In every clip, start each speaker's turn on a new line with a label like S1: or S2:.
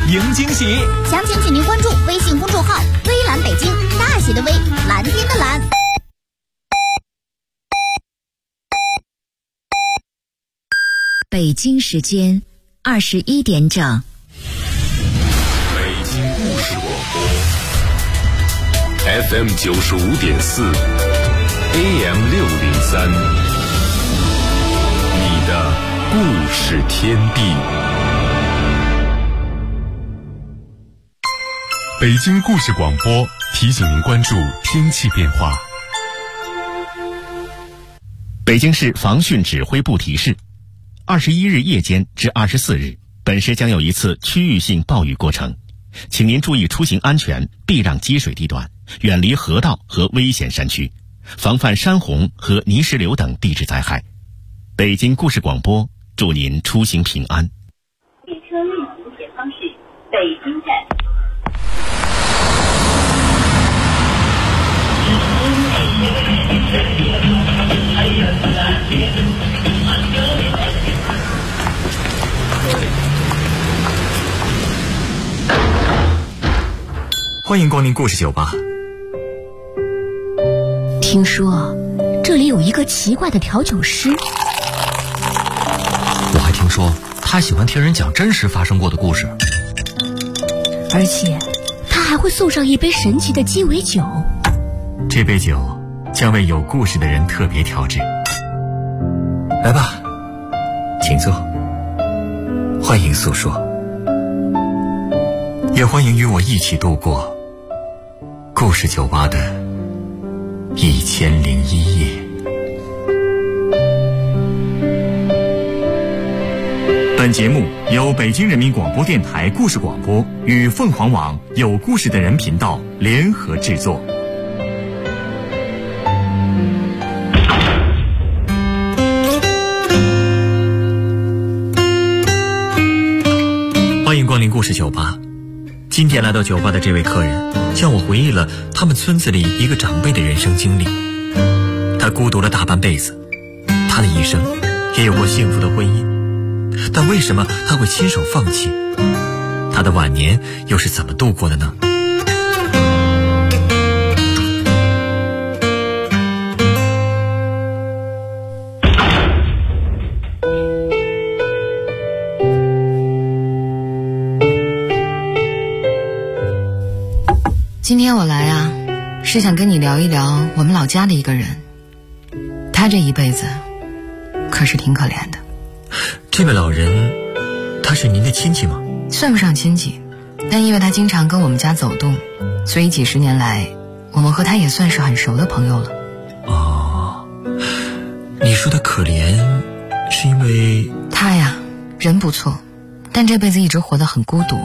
S1: 迎惊喜。
S2: 详情请您关注微信公众号“微蓝北京”，大写的微，蓝天的蓝。
S3: 北京时间21点整。
S4: 北京故事广播 FM 95.4 AM 603，你的故事天地。北京故事广播提醒您关注天气变化。
S5: 北京市防汛指挥部提示，21日夜间至24日，本市将有一次区域性暴雨过程，请您注意出行安全，避让积水地段，远离河道和危险山区，防范山洪和泥石流等地质灾害。北京故事广播祝您出行平安。
S6: 列车运行前方是北京站。
S1: 欢迎光临故事酒吧。
S3: 听说这里有一个奇怪的调酒师，
S7: 我还听说他喜欢听人讲真实发生过的故事，
S3: 而且他还会送上一杯神奇的鸡尾酒。
S1: 这杯酒将为有故事的人特别调制。来吧，请坐，欢迎诉说，也欢迎与我一起度过故事酒吧的1001夜。本节目由北京人民广播电台故事广播与凤凰网有故事的人频道联合制作。欢迎光临故事酒吧。今天来到酒吧的这位客人向我回忆了他们村子里一个长辈的人生经历。他孤独了大半辈子，他的一生也有过幸福的婚姻，但为什么他会亲手放弃？他的晚年又是怎么度过的呢？
S8: 今天我来啊，是想跟你聊一聊我们老家的一个人。他这一辈子可是挺可怜的。
S1: 这位老人他是您的亲戚吗？
S8: 算不上亲戚，但因为他经常跟我们家走动，所以几十年来我们和他也算是很熟的朋友了。
S1: 哦，你说他可怜是因为
S8: 他呀人不错，但这辈子一直活得很孤独。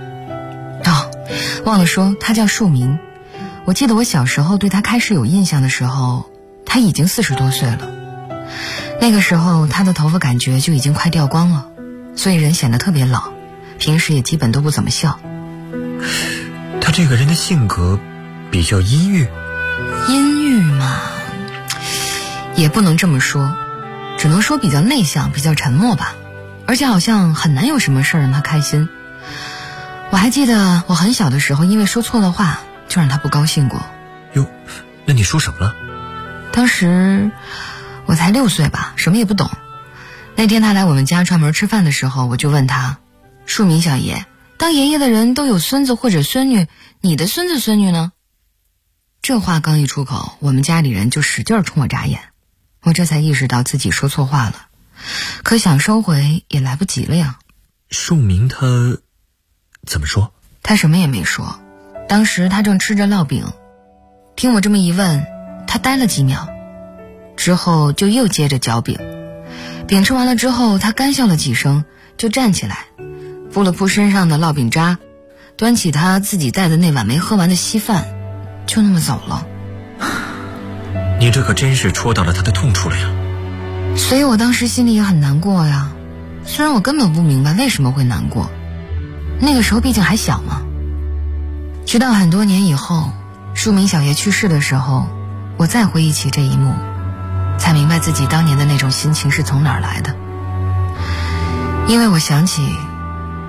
S8: 忘了说，他叫树明。我记得我小时候对他开始有印象的时候，他已经40多岁了。那个时候他的头发感觉就已经快掉光了，所以人显得特别老，平时也基本都不怎么笑。
S1: 他这个人的性格比较阴郁。
S8: 阴郁嘛，也不能这么说，只能说比较内向，比较沉默吧。而且好像很难有什么事儿让他开心。我还记得我很小的时候因为说错了话就让他不高兴过。
S1: 哟，那你说什么了？
S8: 当时我才6岁吧，什么也不懂。那天他来我们家串门吃饭的时候，我就问他，树明小爷，当爷爷的人都有孙子或者孙女，你的孙子孙女呢？这话刚一出口，我们家里人就使劲冲我眨眼。我这才意识到自己说错话了，可想收回也来不及了呀。
S1: 树明他怎么说？
S8: 他什么也没说。当时他正吃着烙饼，听我这么一问，他呆了几秒，之后就又接着嚼饼。饼吃完了之后，他干笑了几声，就站起来，扑了扑身上的烙饼渣，端起他自己带的那碗没喝完的稀饭，就那么走了。
S1: 你这可真是戳到了他的痛处了呀。
S8: 所以我当时心里也很难过呀，虽然我根本不明白为什么会难过，那个时候毕竟还小嘛。直到很多年以后，树明小爷去世的时候，我再回忆起这一幕，才明白自己当年的那种心情是从哪儿来的。因为我想起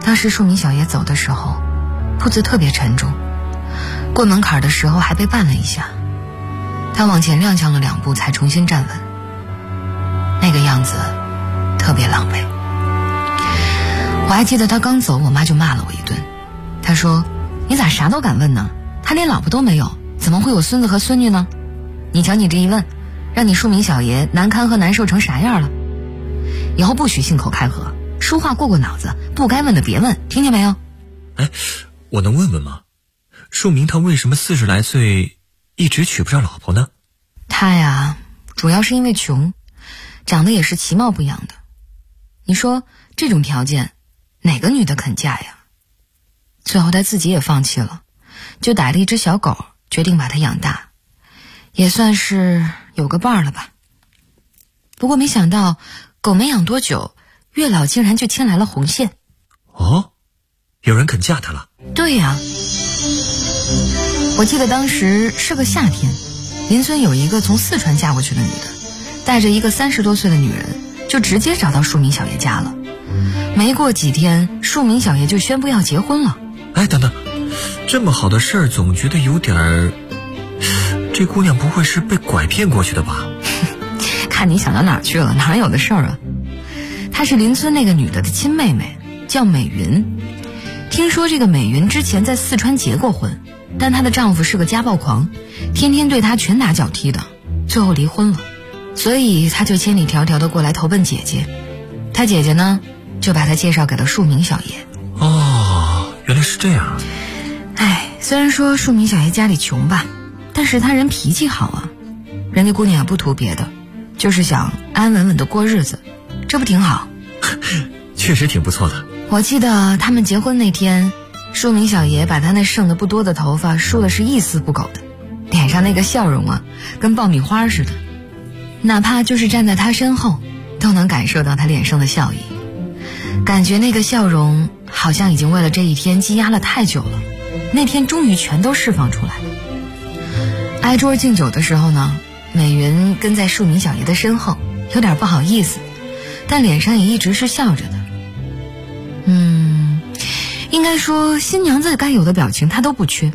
S8: 当时树明小爷走的时候步子特别沉重，过门槛的时候还被绊了一下，他往前踉跄了2步才重新站稳，那个样子特别狼狈。我还记得他刚走，我妈就骂了我一顿。她说：“你咋啥都敢问呢？他连老婆都没有，怎么会有孙子和孙女呢？你瞧你这一问，让你树明小爷难堪和难受成啥样了？以后不许信口开河，说话过脑子，不该问的别问，听见没有？”
S1: 哎，我能问问吗？树明他为什么40来岁一直娶不上老婆呢？
S8: 他呀，主要是因为穷，长得也是其貌不扬的。你说这种条件，哪个女的肯嫁呀？最后他自己也放弃了，就逮了一只小狗，决定把它养大，也算是有个伴儿了吧。不过没想到，狗没养多久，月老竟然就牵来了红线。
S1: 哦，有人肯嫁他了？
S8: 对呀，我记得当时是个夏天，邻村有一个从四川嫁过去的女的，带着一个30多岁的女人，就直接找到树明小爷家了。没过几天，树明小爷就宣布要结婚了。
S1: 哎，等等，这么好的事儿，总觉得有点儿……这姑娘不会是被拐骗过去的吧？
S8: 看你想到哪儿去了，哪有的事儿啊？她是邻村那个女的的亲妹妹，叫美云。听说这个美云之前在四川结过婚，但她的丈夫是个家暴狂，天天对她拳打脚踢的，最后离婚了。所以她就千里迢迢的过来投奔姐姐。她姐姐呢，就把她介绍给了树明小爷。
S1: 哦，原来是这样。
S8: 哎，虽然说树明小爷家里穷吧，但是他人脾气好啊。人家姑娘也不图别的，就是想安安稳稳的过日子，这不挺好？
S1: 确实挺不错的。
S8: 我记得他们结婚那天，树明小爷把他那剩的不多的头发梳的是一丝不苟的，脸上那个笑容啊，跟爆米花似的，哪怕就是站在他身后，都能感受到他脸上的笑意，感觉那个笑容好像已经为了这一天积压了太久了，那天终于全都释放出来了。挨桌敬酒的时候呢，美云跟在树明小爷的身后，有点不好意思，但脸上也一直是笑着的。应该说新娘子该有的表情她都不缺。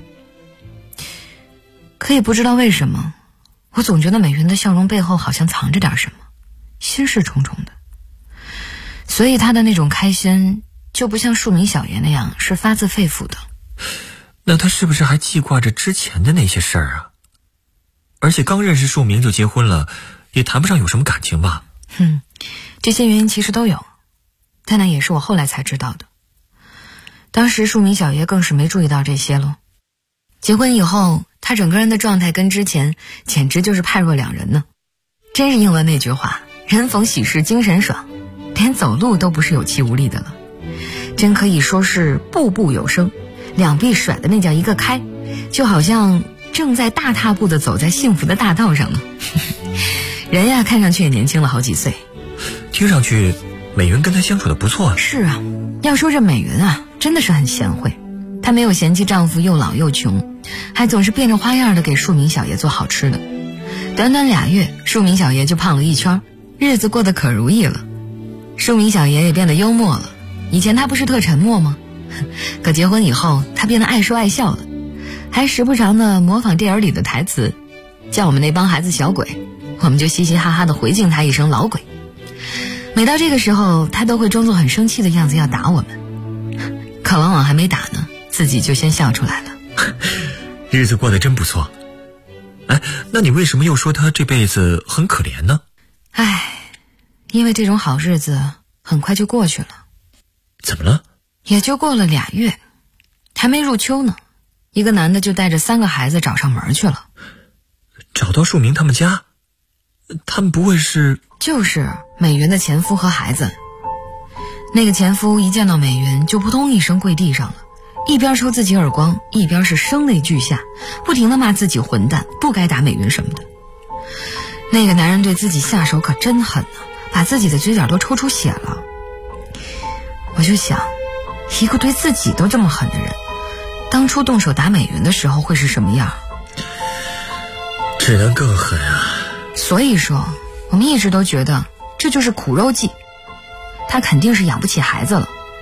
S8: 可也不知道为什么，我总觉得美云的笑容背后好像藏着点什么，心事重重的。所以她的那种开心就不像树明小爷那样是发自肺腑的。
S1: 那她是不是还记挂着之前的那些事儿啊？而且刚认识树明就结婚了，也谈不上有什么感情吧？
S8: 这些原因其实都有，但那也是我后来才知道的。当时树明小爷更是没注意到这些了。结婚以后，他整个人的状态跟之前简直就是判若两人呢。真是应了那句话，人逢喜事精神爽，连走路都不是有气无力的了，真可以说是步步有声，两臂甩的那叫一个开，就好像正在大踏步的走在幸福的大道上呢。人呀，看上去也年轻了好几岁。
S1: 听上去美云跟他相处的不错啊。
S8: 是啊，要说这美云啊，真的是很贤惠。她没有嫌弃丈夫又老又穷，还总是变着花样的给树明小爷做好吃的。短短2月，树明小爷就胖了1圈，日子过得可如意了。树明小爷也变得幽默了，以前他不是特沉默吗？可结婚以后，他变得爱说爱笑了，还时不常的模仿电影里的台词，叫我们那帮孩子小鬼，我们就嘻嘻哈哈的回敬他一声老鬼。每到这个时候，他都会装作很生气的样子要打我们，可往往还没打呢，自己就先笑出来了。
S1: 日子过得真不错。哎，那你为什么又说他这辈子很可怜呢？
S8: 因为这种好日子很快就过去了。
S1: 怎么了？
S8: 也就过了2月，还没入秋呢，一个男的就带着3个孩子找上门去了。
S1: 找到树明他们家？他们不会是……
S8: 就是美云的前夫和孩子。那个前夫一见到美云就扑通一声跪地上了，一边抽自己耳光，一边是声泪俱下，不停地骂自己混蛋，不该打美云什么的。那个男人对自己下手可真狠啊，把自己的嘴角都抽出血了。我就想，一个对自己都这么狠的人，当初动手打美云的时候会是什么样？
S1: 只能更狠啊。
S8: 所以说我们一直都觉得这就是苦肉计，他肯定是养不起孩子了，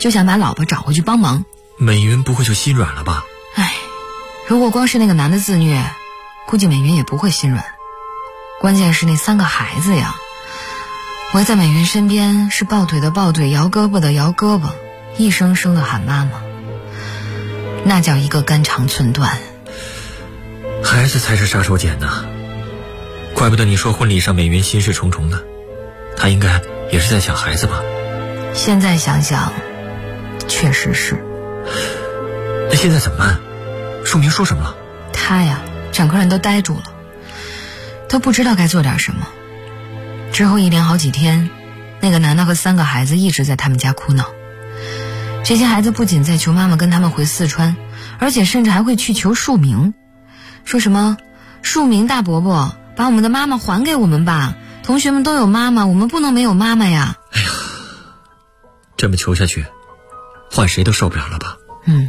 S8: 就想把老婆找回去帮忙。
S1: 美云不会就心软了吧？
S8: 唉，如果光是那个男的自虐，估计美云也不会心软。关键是那3个孩子呀，围在美云身边，是抱腿的抱腿，摇胳膊的摇胳膊，一声声的喊妈妈，那叫一个肝肠寸断。
S1: 孩子才是杀手锏呢，怪不得你说婚礼上美云心事重重的，她应该也是在想孩子吧？
S8: 现在想想，确实是。
S1: 那现在怎么办？树明说什么了？
S8: 他呀，整个人都呆住了，都不知道该做点什么。之后一连好几天，那个男的和3个孩子一直在他们家哭闹。这些孩子不仅在求妈妈跟他们回四川，而且甚至还会去求树明，说什么树明大伯伯，把我们的妈妈还给我们吧，同学们都有妈妈，我们不能没有妈妈呀。
S1: 哎呀，这么求下去，换谁都受不了了吧？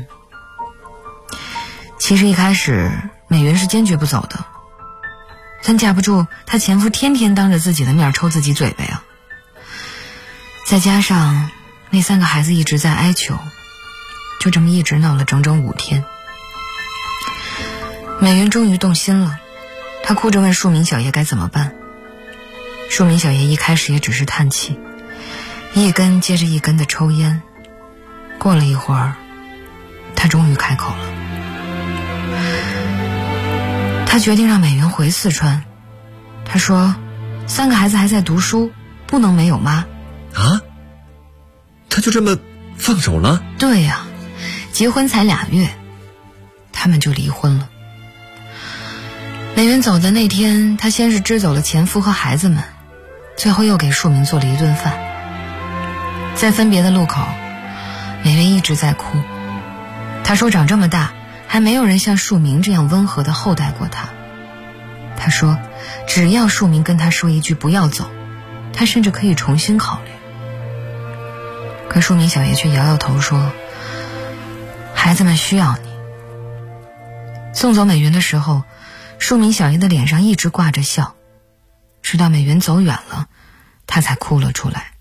S8: 其实一开始美云是坚决不走的，但架不住她前夫天天当着自己的面抽自己嘴巴呀。再加上那3个孩子一直在哀求，就这么一直闹了整整5天。美云终于动心了，她哭着问树明小爷该怎么办。树明小爷一开始也只是叹气，一根接着一根的抽烟。过了一会儿，他终于开口了。他决定让美云回四川。他说3个孩子还在读书，不能没有妈。
S1: 啊？他就这么放手了？
S8: 对呀，结婚才2月，他们就离婚了。美云走的那天，她先是支走了前夫和孩子们，最后又给树明做了一顿饭。在分别的路口，美云一直在哭。她说长这么大还没有人像树明这样温和地厚待过她。她说只要树明跟她说一句不要走，她甚至可以重新考虑。可树明小爷却摇摇头说，孩子们需要你。送走美云的时候，树明小爷的脸上一直挂着笑，直到美云走远了，他才哭了出来。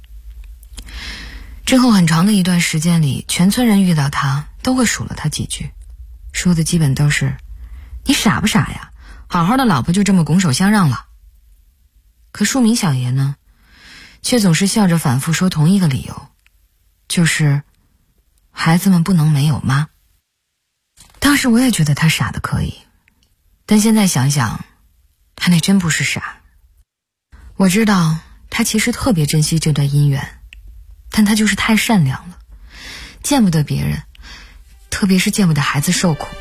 S8: 之后很长的一段时间里，全村人遇到他都会数了他几句，说的基本都是，你傻不傻呀，好好的老婆就这么拱手相让了。可树明小爷呢，却总是笑着反复说同一个理由，就是孩子们不能没有妈。当时我也觉得他傻的可以，但现在想想，他那真不是傻。我知道他其实特别珍惜这段姻缘，但他就是太善良了，见不得别人，特别是见不得孩子受苦。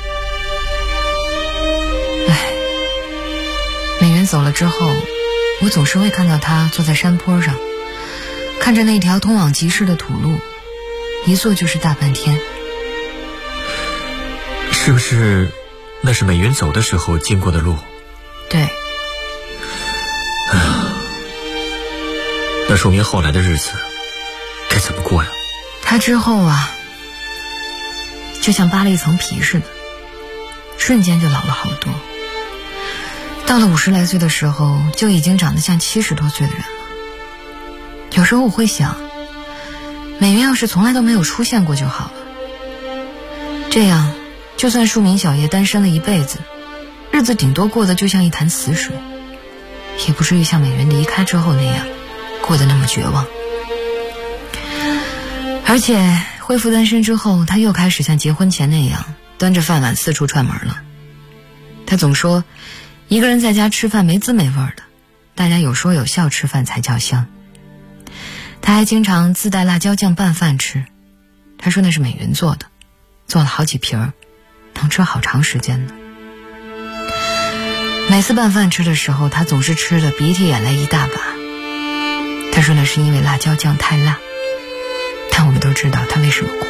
S8: 美云走了之后，我总是会看到他坐在山坡上，看着那条通往集市的土路，一坐就是大半天。
S1: 是不是那是美云走的时候经过的路？
S8: 对。
S1: 那说明后来的日子该怎么过呀？
S8: 他之后啊，就像扒了一层皮似的，瞬间就老了好多。到了50来岁的时候，就已经长得像70多岁的人了。有时候我会想，美云要是从来都没有出现过就好了，这样就算树明小爷单身了一辈子，日子顶多过得就像一潭死水，也不至于像美云离开之后那样过得那么绝望。而且恢复单身之后，他又开始像结婚前那样端着饭碗四处串门了。他总说一个人在家吃饭没滋没味的，大家有说有笑吃饭才叫香。他还经常自带辣椒酱拌饭吃，他说那是美云做的，做了好几瓶儿，能吃好长时间呢。每次拌饭吃的时候，他总是吃的鼻涕眼泪一大把。他说那是因为辣椒酱太辣，但我们都知道他为什么哭。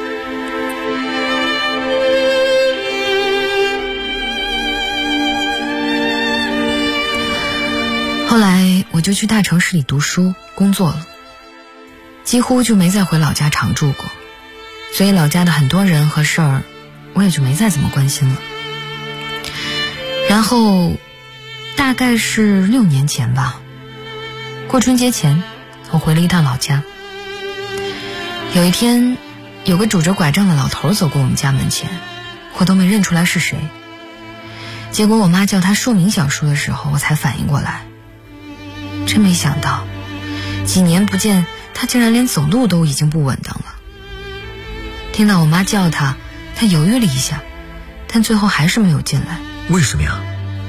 S8: 后来我就去大城市里读书工作了，几乎就没再回老家常住过，所以老家的很多人和事儿我也就没再怎么关心了。然后大概是6年前吧，过春节前我回了一趟老家。 有一天，有个拄着拐杖的老头走过我们家门前，我都没认出来是谁。结果我妈叫他说明小叔的时候，我才反应过来。真没想到，几年不见，他竟然连走路都已经不稳当了。听到我妈叫他，他犹豫了一下，但最后还是没有进来。
S1: 为什么呀？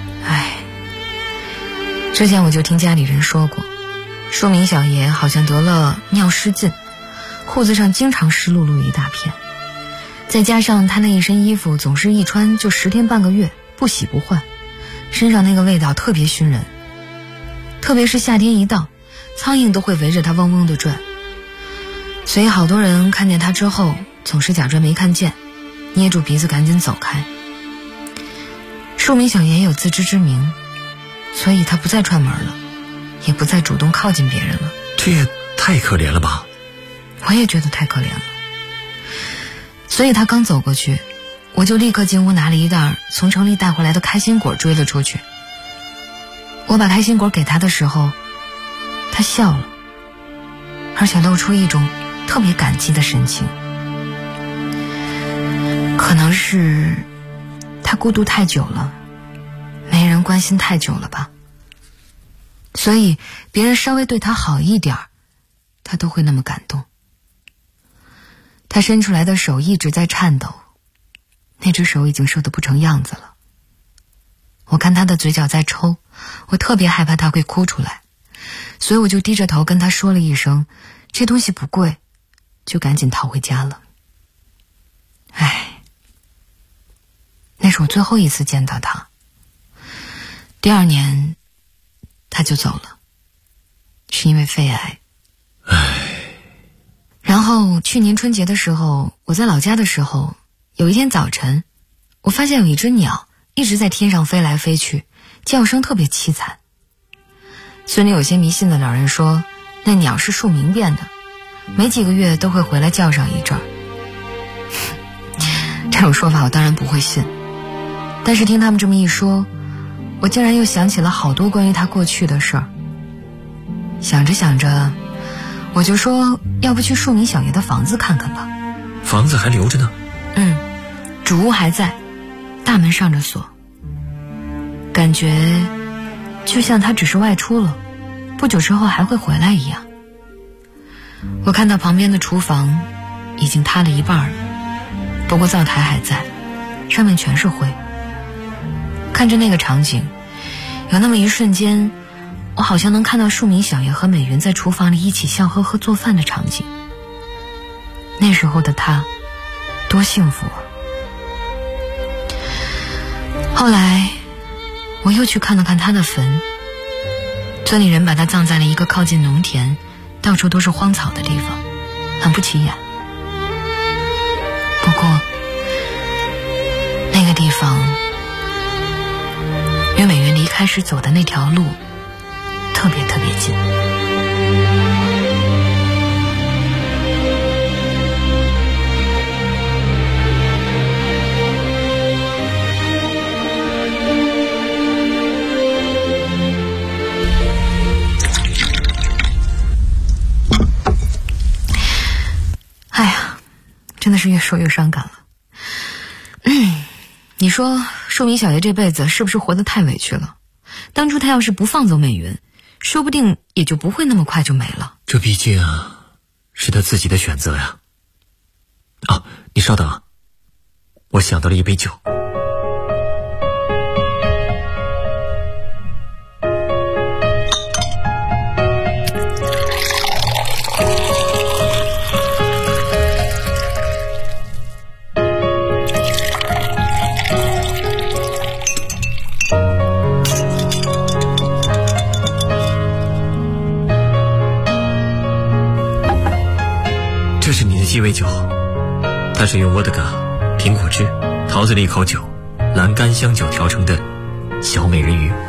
S8: 之前我就听家里人说过，说明小爷好像得了尿失禁，裤子上经常湿漉漉一大片，再加上他那一身衣服总是一穿就10天半个月，不洗不换，身上那个味道特别熏人。特别是夏天一到，苍蝇都会围着他嗡嗡地转。所以好多人看见他之后总是假装没看见，捏住鼻子赶紧走开。说明小爷有自知之明，所以他不再串门了，也不再主动靠近别人了。
S1: 这也太可怜了吧。
S8: 我也觉得太可怜了。所以他刚走过去，我就立刻进屋拿了一袋从城里带回来的开心果追了出去。我把开心果给他的时候，他笑了，而且露出一种特别感激的神情。可能是他孤独太久了，没人关心太久了吧，所以别人稍微对他好一点，他都会那么感动。他伸出来的手一直在颤抖，那只手已经瘦得不成样子了。我看他的嘴角在抽，我特别害怕他会哭出来，所以我就低着头跟他说了一声这东西不贵，就赶紧逃回家了。那是我最后一次见到他。第2年他就走了，是因为肺癌。然后去年春节的时候，我在老家的时候，有一天早晨，我发现有一只鸟一直在天上飞来飞去，叫声特别凄惨。村里有些迷信的老人说，那鸟是树明变的，没几个月都会回来叫上一阵儿。这种说法我当然不会信，但是听他们这么一说，我竟然又想起了好多关于他过去的事儿。想着想着，我就说要不去树明小爷的房子看看吧。
S1: 房子还留着呢？
S8: 主屋还在，大门上着锁，感觉就像他只是外出了，不久之后还会回来一样。我看到旁边的厨房已经塌了一半了，不过灶台还在，上面全是灰。看着那个场景，有那么一瞬间，我好像能看到树明小爷和美云在厨房里一起笑呵呵做饭的场景。那时候的他多幸福啊。后来我又去看了看他的坟，村里人把他葬在了一个靠近农田到处都是荒草的地方，很不起眼。不过那个地方与美云离开时走的那条路特别特别近。真的是越说越伤感了。你说树明小爷这辈子是不是活得太委屈了？当初他要是不放走美云，说不定也就不会那么快就没了。
S1: 这毕竟是他自己的选择呀。你稍等，我想到了一杯酒。这是你的鸡尾酒，它是用沃德嘎、苹果汁、桃子利口酒、蓝干香酒调成的小美人鱼。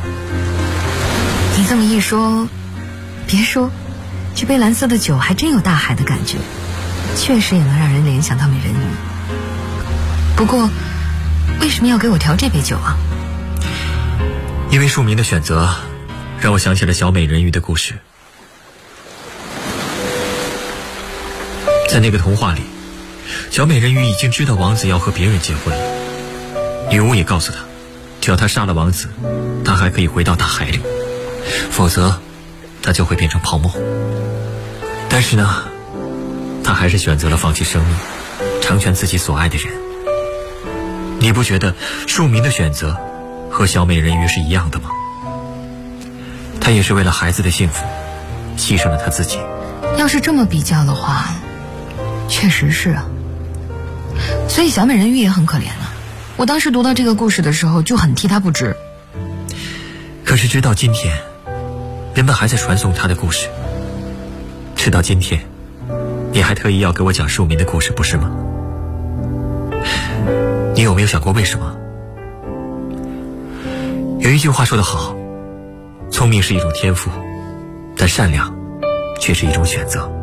S8: 你这么一说，别说，这杯蓝色的酒还真有大海的感觉，确实也能让人联想到美人鱼。不过为什么要给我调这杯酒啊？
S1: 因为庶民的选择让我想起了小美人鱼的故事。 在那个童话里，小美人鱼已经知道王子要和别人结婚了。女巫也告诉她，只要她杀了王子，她还可以回到大海里，否则她就会变成泡沫。但是呢，她还是选择了放弃生命，成全自己所爱的人。你不觉得庶民的选择和小美人鱼是一样的吗？她也是为了孩子的幸福牺牲了她自己。
S8: 要是这么比较的话，确实是啊。所以小美人鱼也很可怜啊。我当时读到这个故事的时候就很替她不值。
S1: 可是直到今天，人们还在传颂她的故事。直到今天，你还特意要给我讲庶民的故事，不是吗？你有没有想过为什么？有一句话说得好，聪明是一种天赋，但善良却是一种选择。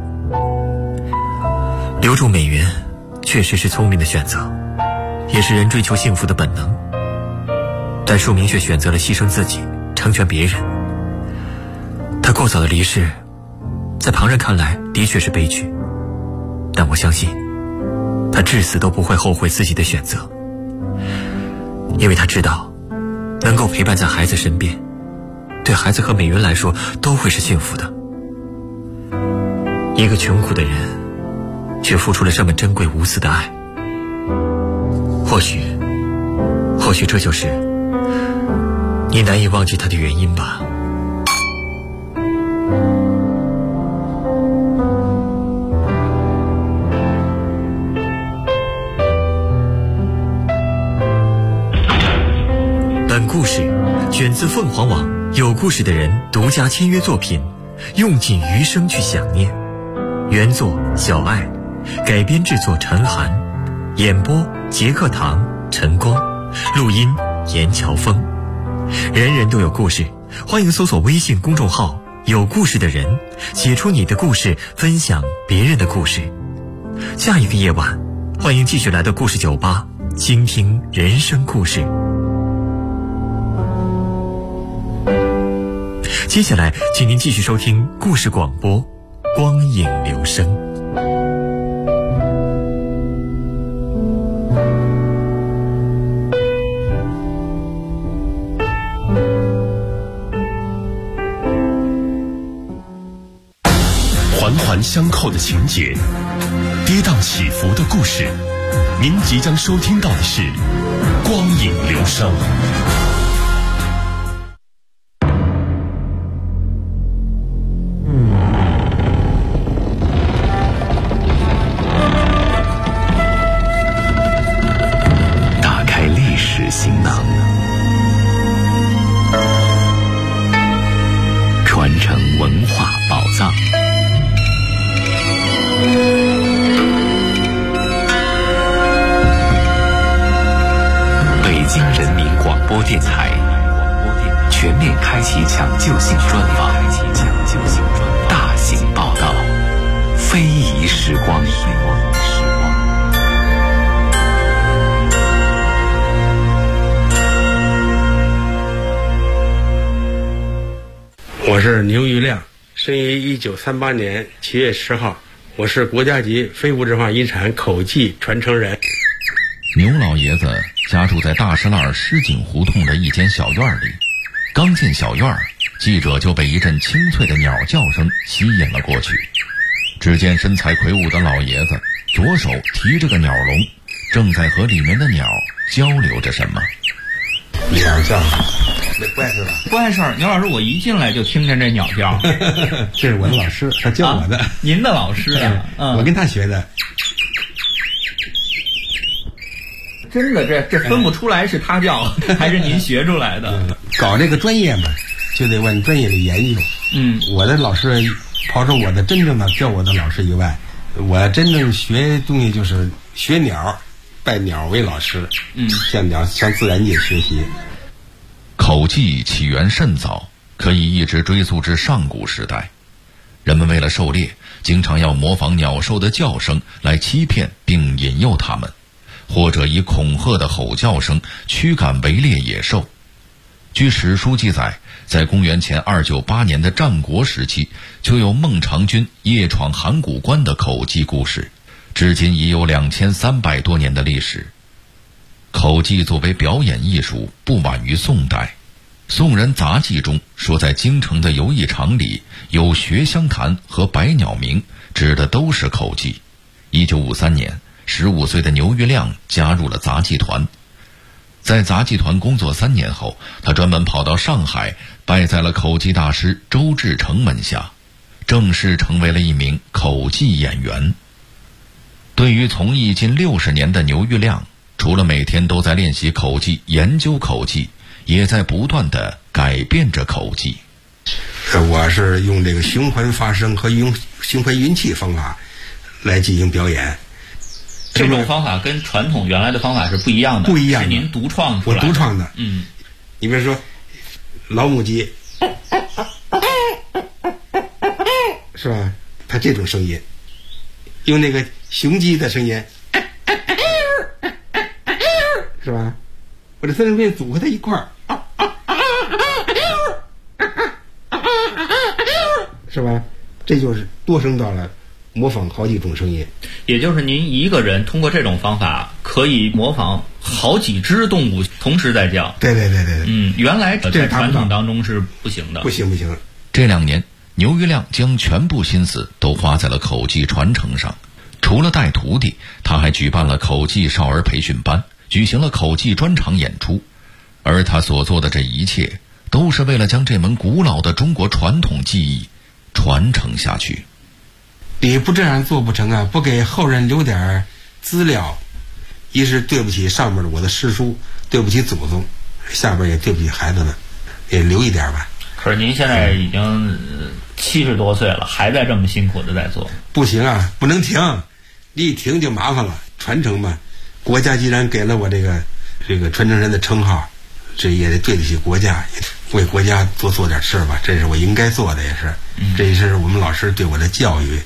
S1: 留住美云确实是聪明的选择，也是人追求幸福的本能，但庶民却选择了牺牲自己，成全别人。他过早的离世，在旁人看来的确是悲剧，但我相信他至死都不会后悔自己的选择，因为他知道能够陪伴在孩子身边，对孩子和美云来说都会是幸福的。一个穷苦的人却付出了这么珍贵无私的爱，或许这就是你难以忘记他的原因吧。本故事选自凤凰网有故事的人独家签约作品，用尽余生去想念。原作小爱，改编制作陈寒，演播杰克堂、陈光，录音严乔峰。人人都有故事，欢迎搜索微信公众号有故事的人，写出你的故事，分享别人的故事。下一个夜晚，欢迎继续来到故事酒吧，倾听人生故事。接下来请您继续收听故事广播光影留声。
S4: 环环相扣的情节，跌宕起伏的故事，您即将收听到的是光影留声。
S9: 行囊，传承文化宝藏。北京人民广播电台全面开启抢救性专访，大型报道，非遗时光。
S10: 我是牛玉亮，生于1938年7月10号，我是国家级非物质文化遗产口技传承人。
S11: 牛老爷子家住在大石栏石井胡同的一间小院里，刚进小院，记者就被一阵清脆的鸟叫声吸引了过去。只见身材魁梧的老爷子左手提着个鸟笼，正在和里面的鸟交流着什么。
S10: 鸟叫
S12: 不碍事吧？不碍事儿，牛老师，我一进来就听见这鸟叫。
S10: 这是我的老师，他教我的。
S12: 您的老师啊？
S10: 我跟他学的。
S12: 真的，这分不出来是他教还是您学出来的。
S10: 搞这个专业嘛，就得问专业的研究。我的老师，刨出我的真正的教我的老师以外，我真正学东西就是学鸟，拜鸟为老师。向鸟向自然界学习。
S11: 口技起源甚早，可以一直追溯至上古时代。人们为了狩猎，经常要模仿鸟兽的叫声来欺骗并引诱它们，或者以恐吓的吼叫声驱赶围猎野兽。据史书记载，在公元前298年的战国时期，就有孟尝君夜闯函谷关的口技故事， 至今已有2300多年的历史。口技作为表演艺术，不晚于宋代。宋人杂记中说，在京城的游艺场里有学香坛和百鸟鸣，指的都是口技。1953年，15岁的牛玉亮加入了杂技团。在杂技团工作3年后，他专门跑到上海，拜在了口技大师周志成门下，正式成为了一名口技演员。对于从艺近60年的牛玉亮，除了每天都在练习口技、研究口技，也在不断地改变着口技。
S10: 我是用这个循环发声和用循环运气方法来进行表演。
S12: 这种方法跟传统原来的方法是不一样的，
S10: 不一样的，
S12: 是您独创出来的。
S10: 我独创的。你比如说老母鸡，是吧？它这种声音，用那个雄鸡的声音，是吧？我这3种声音组合在一块儿，是吧？这就是多声道了，模仿好几种声音。
S12: 也就是您一个人通过这种方法可以模仿好几只动物同时在叫。
S10: 对。
S12: 原来在传统当中是不行的。
S10: 不行。
S11: 这2年，牛玉亮将全部心思都花在了口技传承上。除了带徒弟，他还举办了口技少儿培训班，举行了口技专场演出。而他所做的这一切，都是为了将这门古老的中国传统技艺传承下去。
S10: 你不这样做不成啊！不给后人留点资料，一是对不起上面的我的师叔，对不起祖宗，下边也对不起孩子们，也留一点吧。
S12: 可是您现在已经70多岁了，还在这么辛苦的在做。
S10: 不行啊，不能停，你一停就麻烦了。传承嘛，国家既然给了我这个传承人的称号，这也得对得起国家，为国家做点事吧，这是我应该做的，也是，这也是我们老师对我的教育。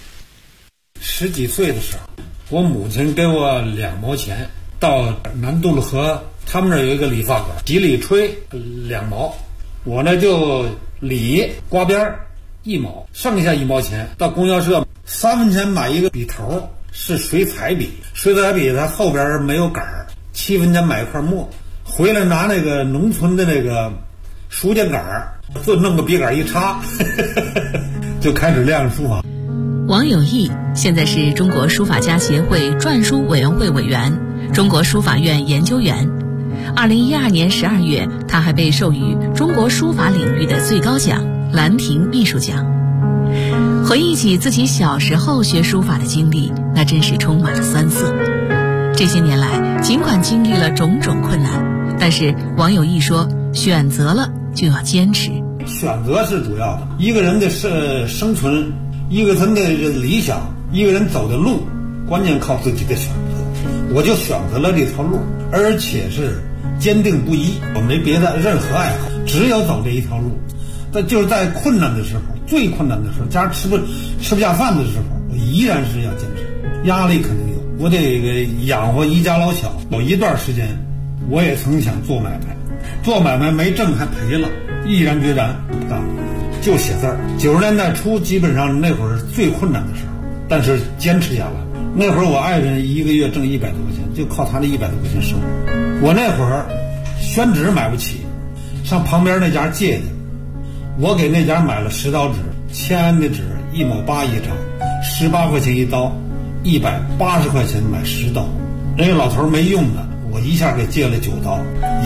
S13: 10几岁的时候，我母亲给我2毛钱，到南渡了河，他们那儿有一个理发馆，几里吹2毛，我呢就理刮边1毛，剩下1毛钱到供销社3分钱买一个笔头，是水彩笔，水彩笔它后边没有杆儿，7分钱买一块墨，回来拿那个农村的那个书架杆儿，就弄个笔杆一插就开始练书法。
S14: 王有义现在是中国书法家协会篆书委员会委员、中国书法院研究员。2012年12月，他还被授予中国书法领域的最高奖兰亭艺术奖。回忆起自己小时候学书法的经历，那真是充满了酸涩。这些年来，尽管经历了种种困难，但是王有义说，选择了就要坚持。
S13: 选择是主要的，一个人的生存，一个人的理想，一个人走的路，关键靠自己的选择。我就选择了这条路，而且是坚定不移，我没别的任何爱好，只有走这一条路。但就是在困难的时候，最困难的时候，家吃不下饭的时候，我依然是要坚持。压力肯定有，我得养活一家老小。有一段时间，我也曾想做买卖，做买卖没挣还赔了，毅然决然不干，就写字儿。90年代初，基本上那会儿是最困难的时候，但是坚持下来。那会儿我爱人一个月挣100多块钱，就靠他的100多块钱生活。我那会儿宣纸买不起，上旁边那家借去，我给那家买了10刀纸，签的纸1毛8一张，18块钱一刀，180块钱买10刀。那个老头没用的，我一下给借了9刀。